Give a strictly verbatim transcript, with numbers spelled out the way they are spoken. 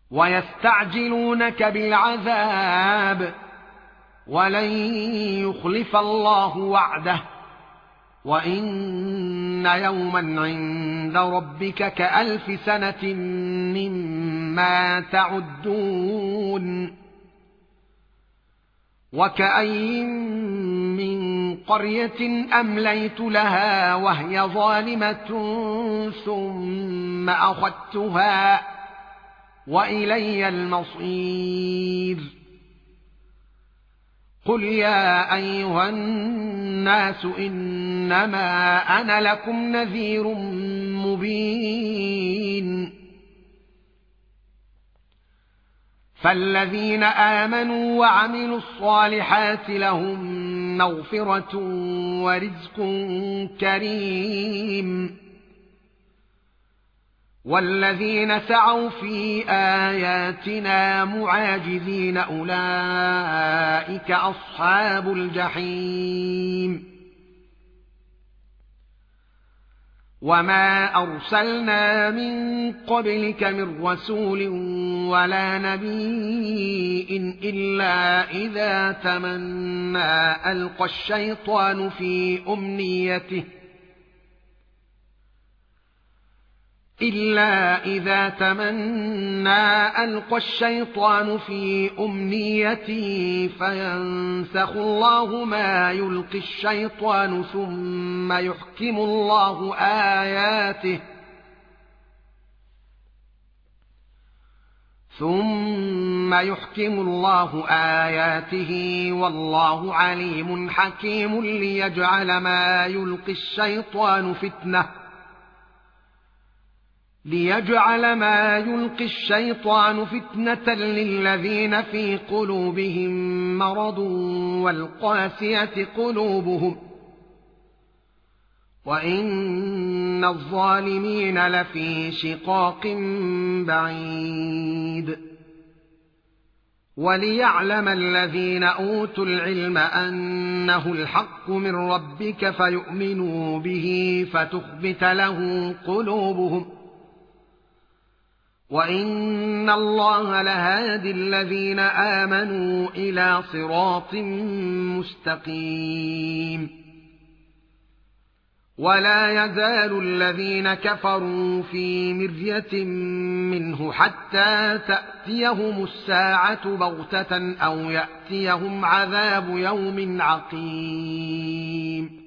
ويستعجلونك بالعذاب ولن يخلف الله وعده وإن يوما عند ربك كألف سنة مما تعدون وكأين من قرية أمليت لها وهي ظالمة ثم أخذتها وإلي المصير قل يا أيها الناس إنما أنا لكم نذير مبين فالذين آمنوا وعملوا الصالحات لهم مغفرة ورزق كريم والذين سعوا في آياتنا معاجزين أولئك أصحاب الجحيم وما أرسلنا من قبلك من رسول ولا نبي إلا إذا تمنى ألقى الشيطان في أمنيته إلا إذا تمنى ألقى الشيطان في أمنيته فينسخ الله ما يلقي الشيطان ثم يحكم الله آياته ثم يحكم الله آياته والله عليم حكيم ليجعل ما يلقي الشيطان فتنة ليجعل ما يلقي الشيطان فتنة للذين في قلوبهم مرض والقاسية قلوبهم وإن الظالمين لفي شقاق بعيد وليعلم الذين أوتوا العلم أنه الحق من ربك فيؤمنوا به فتخبت له قلوبهم وإن الله لهادي الذين آمنوا إلى صراط مستقيم ولا يزال الذين كفروا في مرية منه حتى تأتيهم الساعة بغتة أو يأتيهم عذاب يوم عقيم